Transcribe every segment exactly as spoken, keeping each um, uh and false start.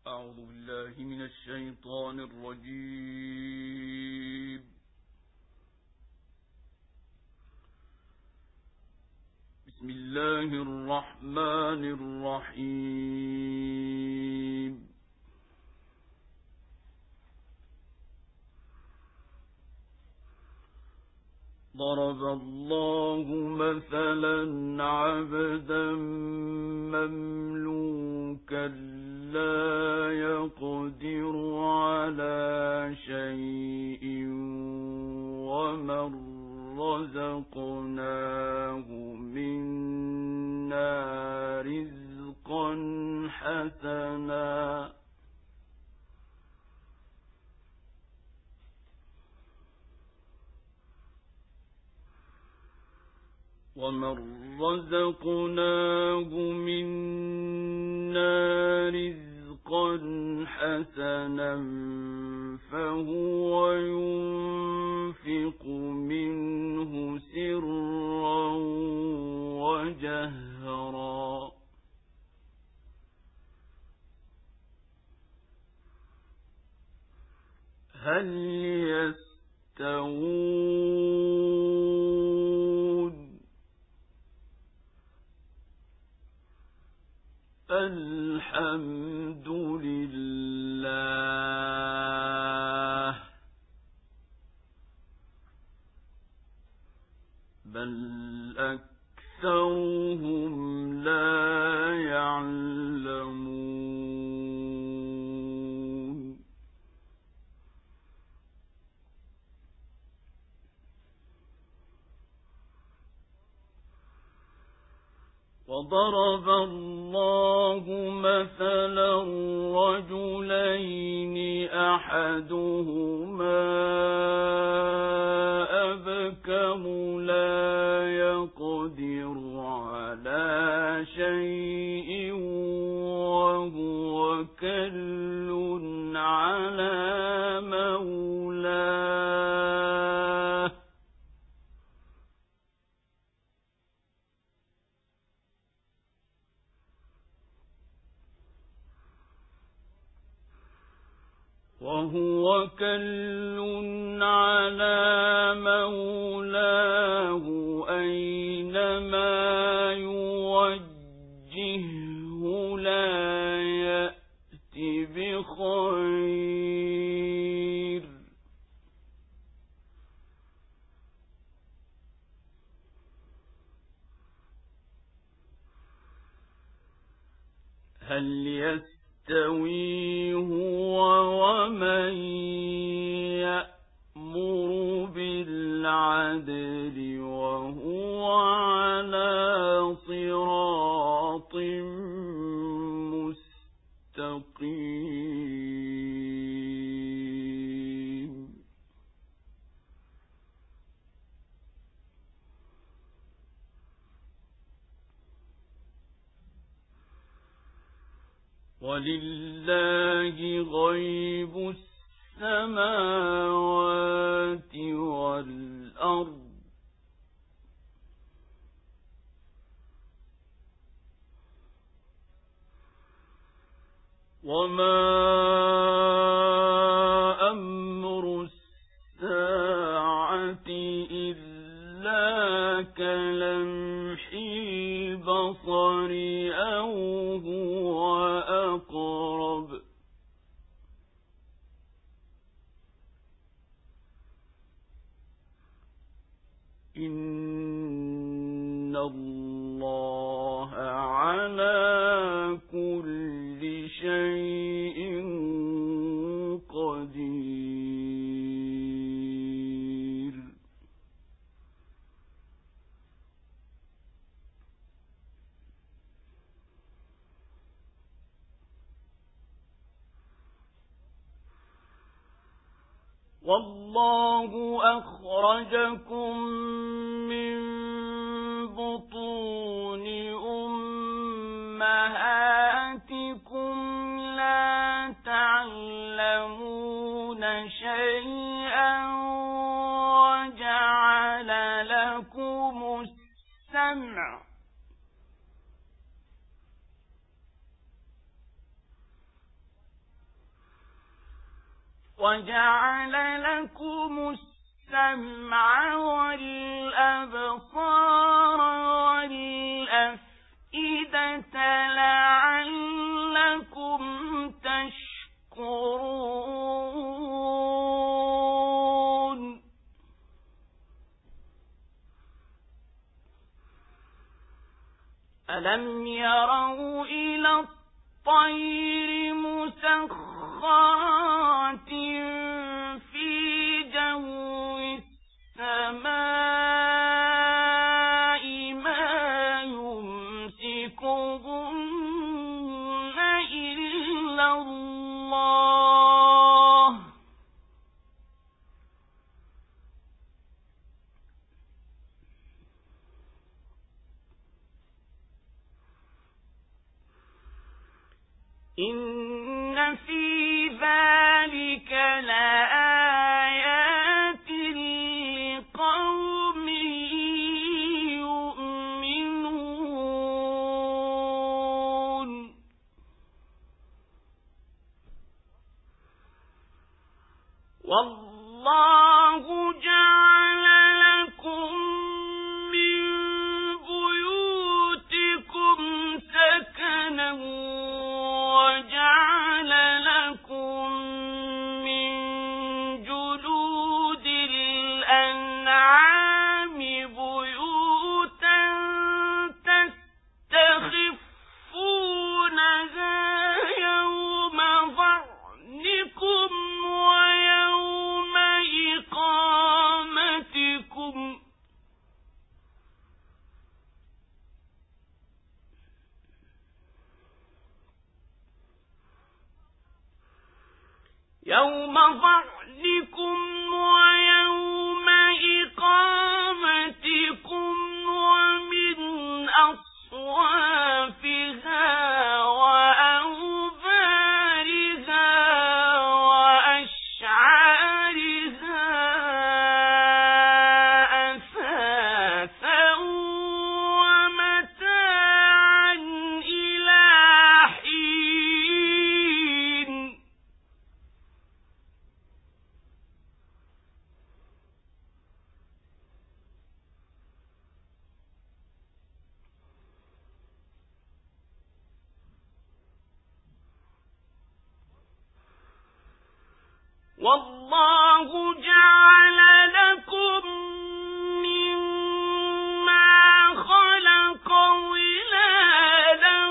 أعوذ بالله من الشيطان الرجيم. بسم الله الرحمن الرحيم. ضرب الله مثلا عبدا مملوكا لا يقدر على شيء ومن رزقناه منا رزقا حسنا ومن رزقناه منا رزقا حسنا فهو ينفق منه سرا وجهرا هل يستوون؟ الحمد لله بل أكثرهم لا يعلمون. وضرب الله مثلا رجلين أحدهما أبكم لا يقدر على شيء وهو كل على مولاه وهو كل على مولاه أينما يوجهه لا يأتي بخير هل يستوي هو ومن يأمر بالعدل وهو على صراط مستقيم. ولله غيب السماوات والأرض وما أمر الساعة إلا كلمح البصر أو هو أقرب إن الله على كل شيء قدير. والله أخرجكم من بطون أمهاتكم لا تعلمون شيئا وجعل لكم السمع وجعل لكم السمع والأبصار والأفئدة لعلكم تشكرون ألم يروا إلى الطير مسخرات في جو السماء ما يمسكهن إلا الله إن في ذلك لآيات لقوم يؤمنون والله جعل لكم من بيوتكم سكنا وجعل لكم من جلود الأنعام بيوتا تستخفونها يوم ظعنكم ويوم إقامتكم يوم ظعنكم ويوم إقامتكم ومن أصوافها وأوبارها وأشعارها أثاثا ومتاعا إلى حين والله جعل لكم مما خلق ظلالا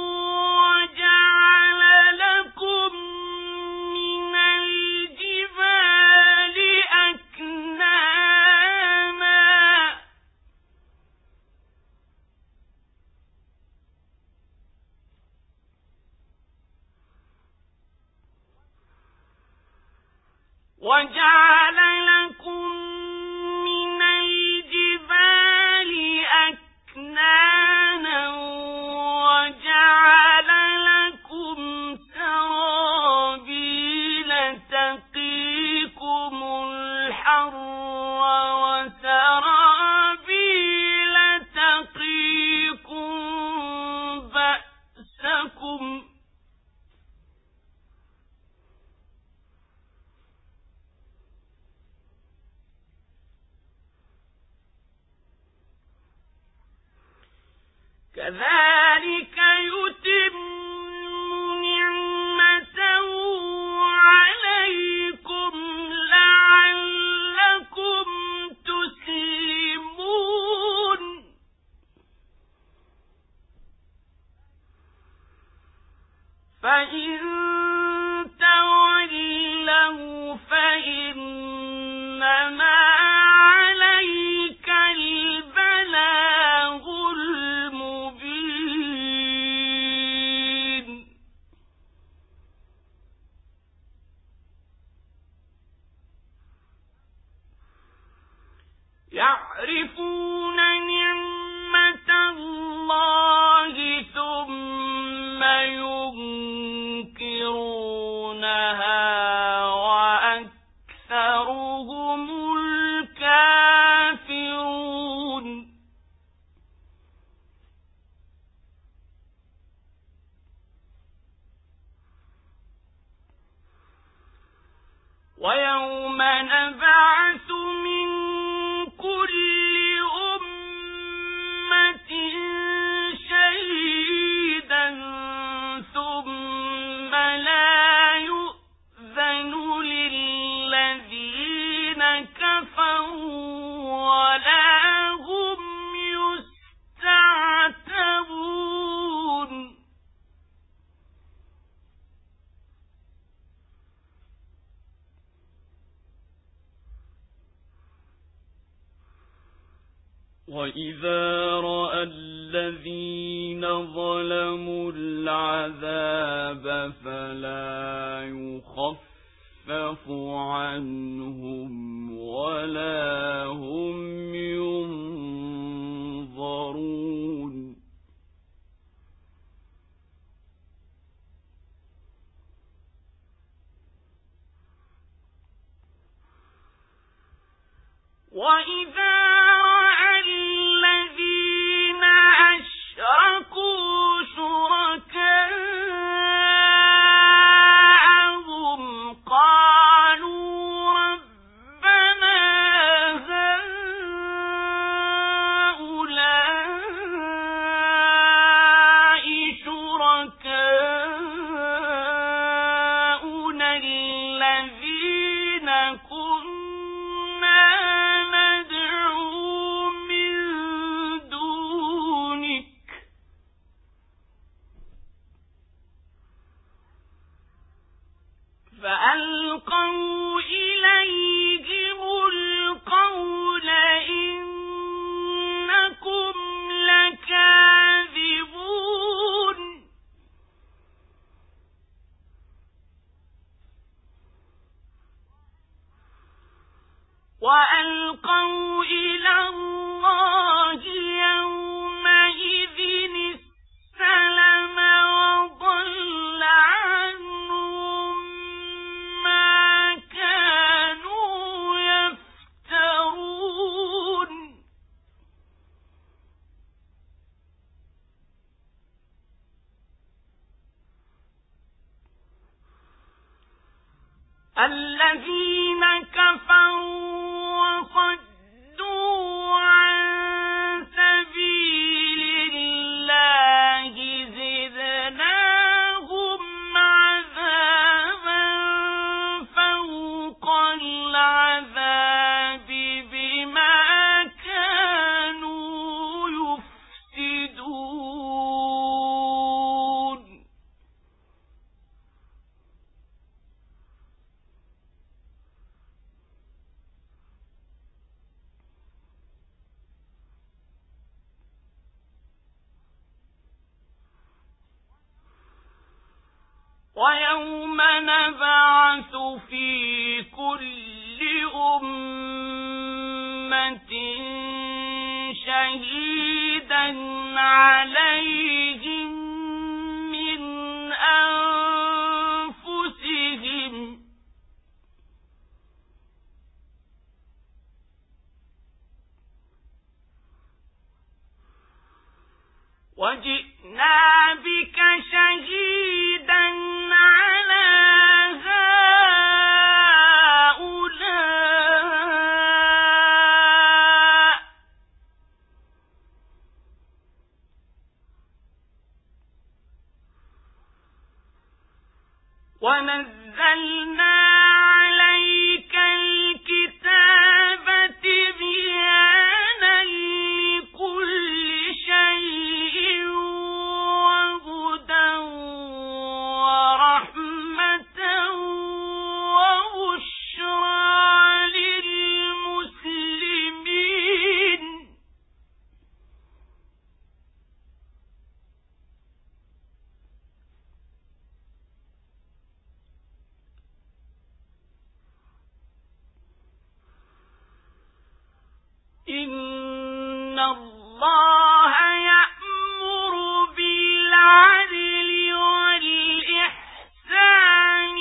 وجعل لكم من الجبال أكنانا وجعل لكم من الجبال أكنانا وجعل لكم سرابيل تقيكم الحر وسرابيل تقيكم بأسكم كذلك يتم نعمته عليكم لعلكم تسلمون فإن تولوا فإنما عليك البلاغ المبين يعرفون نعمة الله ثم ينكرونها وأكثرهم الكافرون وإذا رأى الذين ظلموا العذاب فلا يخفف عنهم ولا هم ينظرون وإذا رأى الذين أشركوا شركاءهم قالوا ربنا هؤلاء شركاؤنا الذين كنا فألقوا إليهم القول إنكم لكاذبون وألقوا إلى الله يومئذ السلم وضل عنهم ما كانوا يفترون الذين كفروا وصدوا عن سبيل الله زدناهم عذابا فوق العذاب بما كانوا يفسدون ويوم نبعث في كل أمة شهيدا عليهم من أنفسهم وجئنا بك شهيدا على هؤلاء ونزلنا عليك الكتاب تبيانا لكل شيء وهدى ورحمة وبشرى للمسلمين إن الله يأمر بالعدل والإحسان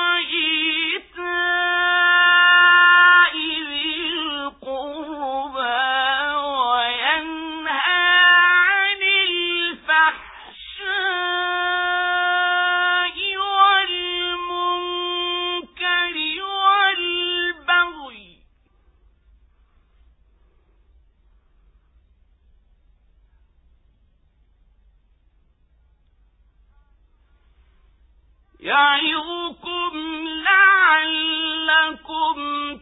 وإيتاء ذي القربى وينهى عن الفحشاء والمنكر والبغي يعظكم لعلكم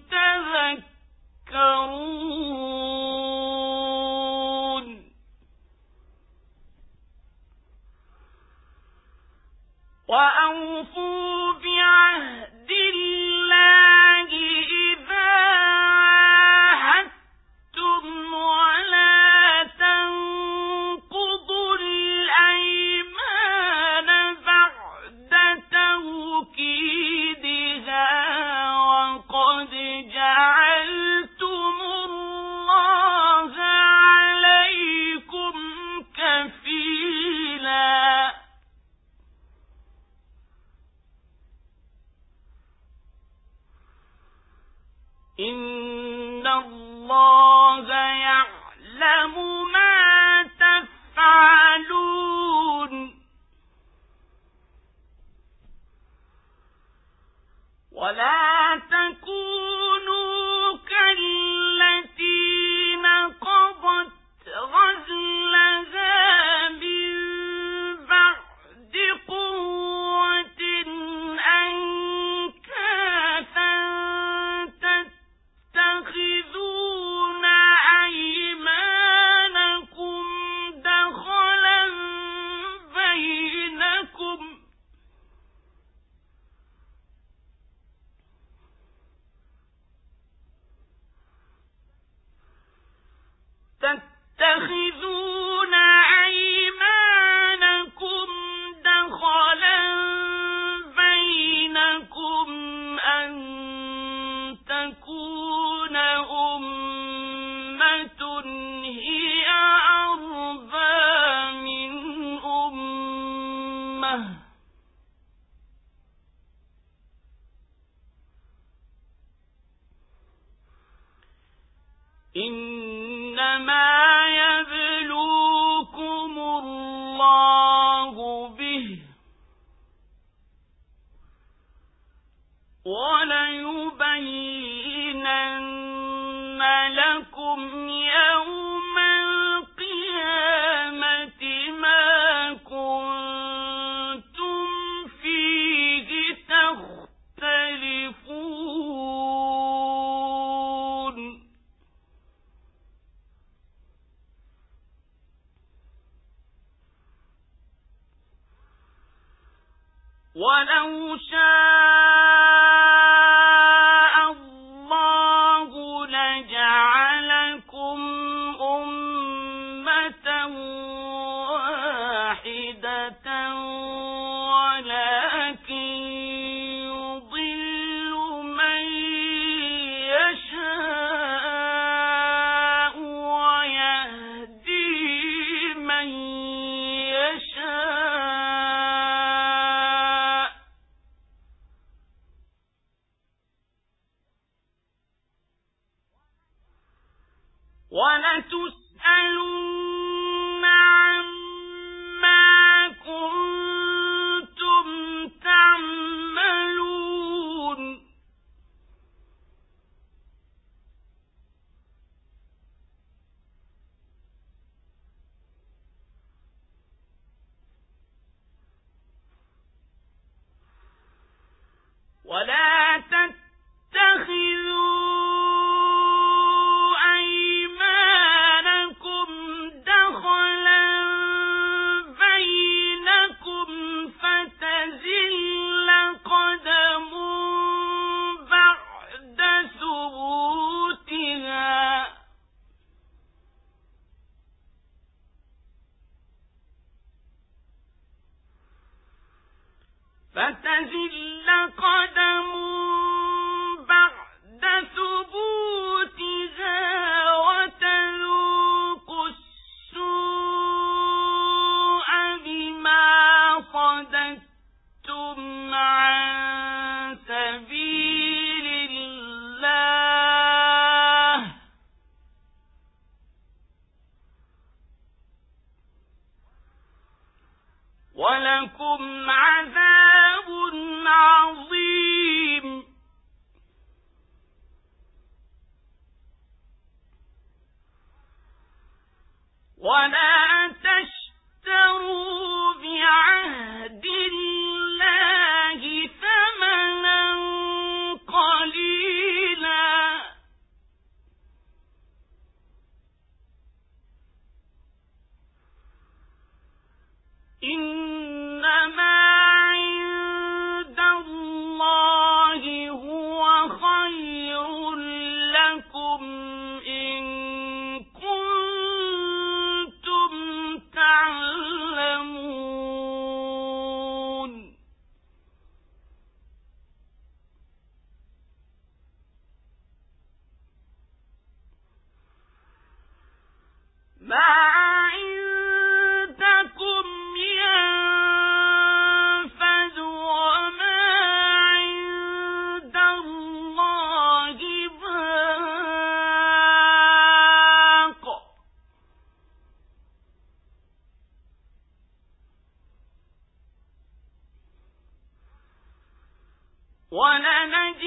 تذكرون وأوفوا بعهد الله إذا عاهدتم ولا ولا تكونوا كالتي نقضت غزلها من بعد قوة أنكاثا تتخذون أيمانكم دخلا بينكم تتخذون أيمانكم دخلا بينكم أن تكون أمة هي أربى من أمة إنما يبلوكم الله به وليبينن لكم يوم القيامة ما كنتم فيه تختلفون ولو شاء الله لجعلكم أمة واحدة ولكن يضل من يشاء ويهدي من يشاء ولتسألن عما كنتم تعملون ولا تتخذوا أيمانكم دخلا بينكم فتزل قدم بعد ثبوتها فتزل قدم بعد ثبوتها وتذوقوا السوء بما صددتم عن سبيل الله ولكم عذاب عظيم ولا تشتروا بعهد الله ثمنا قليلا إنما عند الله هو خير لكم إن كنتم تعلمون ما عندكم ينفد وما عند الله باق ولنجزين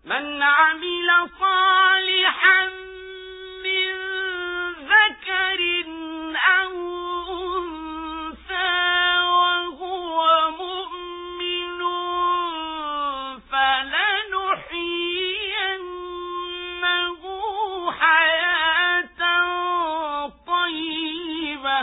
من عمل صالحا من ذكر أو أنثى وهو مؤمن فلنحيينه حياة طيبة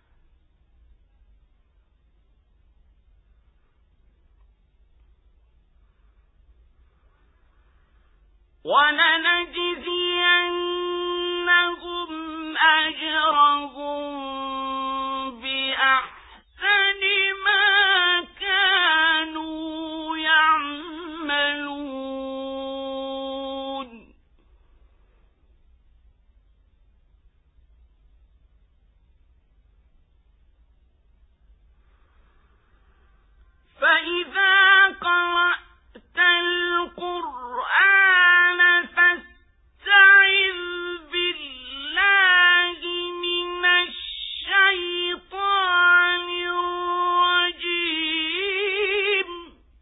ولنجزينهم أجرهم بأحسن ما كانوا يعملون فإذا قرأت القرآن فاستعذ بالله من الشيطان الرجيم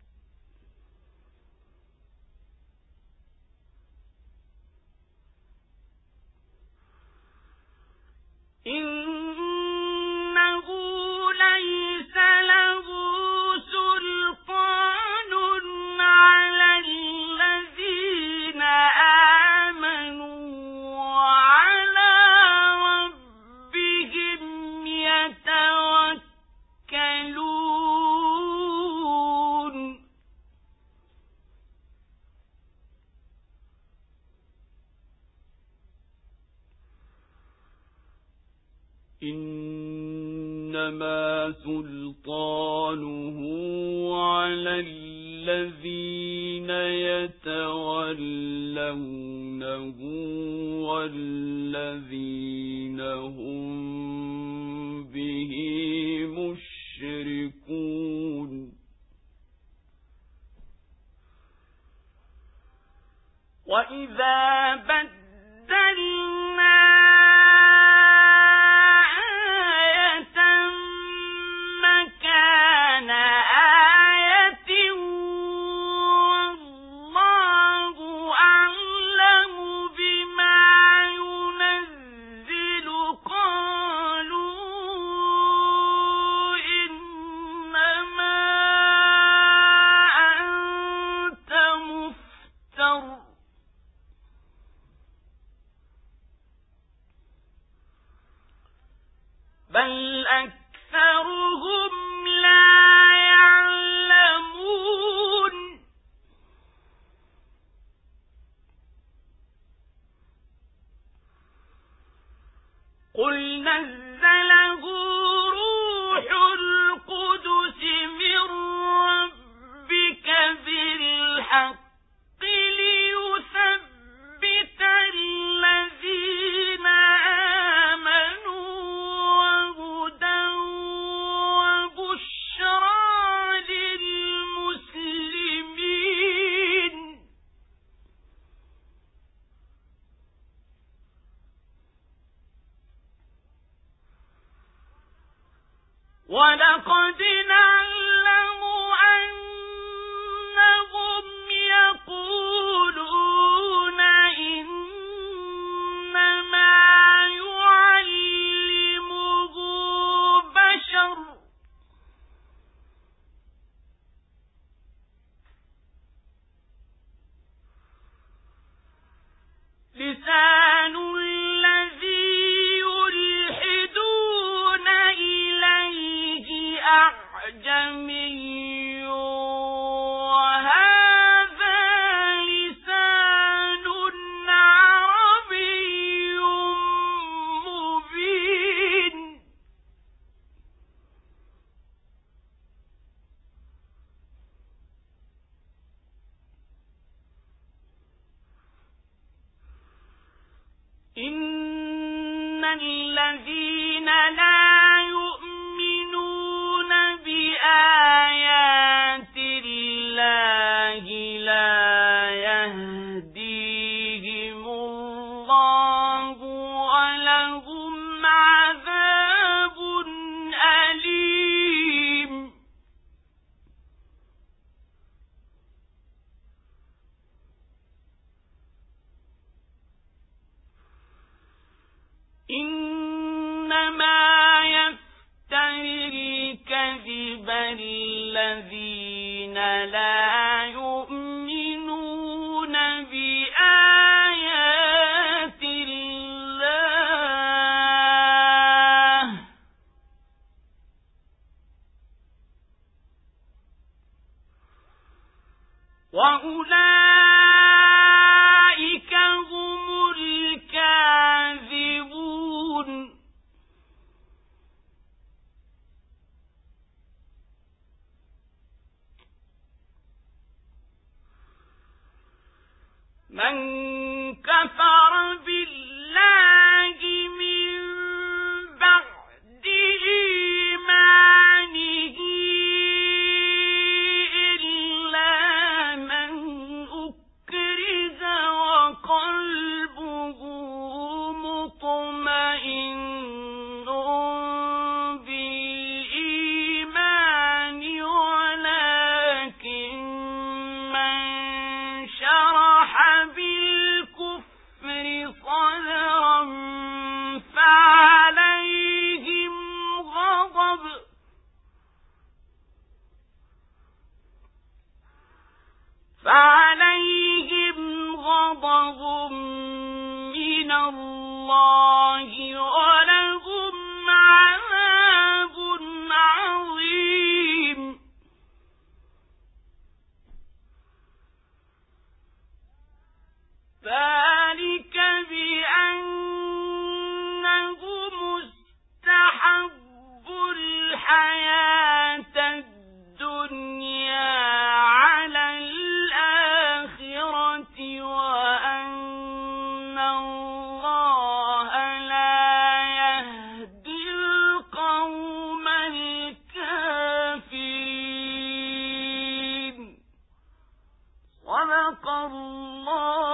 إنه ليس له سلطان على الذين آمنوا وعلى ربهم يتوكلون إنما سلطانه على الذين يتولونه والذين هم به مشركون وإذا بدلنا مكان آية والله أعلم بما ينزل قالوا إنما أنت مفتر بل أكثرهم لا يعلمون قل نزله روح القدس من ربك بالحق ليثبت الذين آمنوا وهدى وبشرى للمسلمين ولقد نعلم أنهم يقولون إنما يعلمه بشر لسان الذي يلحدون إليه أعجمي وهذا لسان عربي مبين إن الذين لا يؤمنون بآيات الله لا يهديهم الله ولهم عذاب أليم الذين لا يؤمنون بآيات الله وأولئك هم الكاذبون. من كفر بالله من بعد إيمانه إلا من أكره وقلبه مطمئن بالإيمان ولكن من شرح بالكفر صدرا فعليهم غضب فعليهم غضب من الله ولهم عذاب عظيم. ذلك بأنهم استحبوا الحياة الدنيا على الآخرة وأن الله لا يهدي القوم الكافرين. صدق الله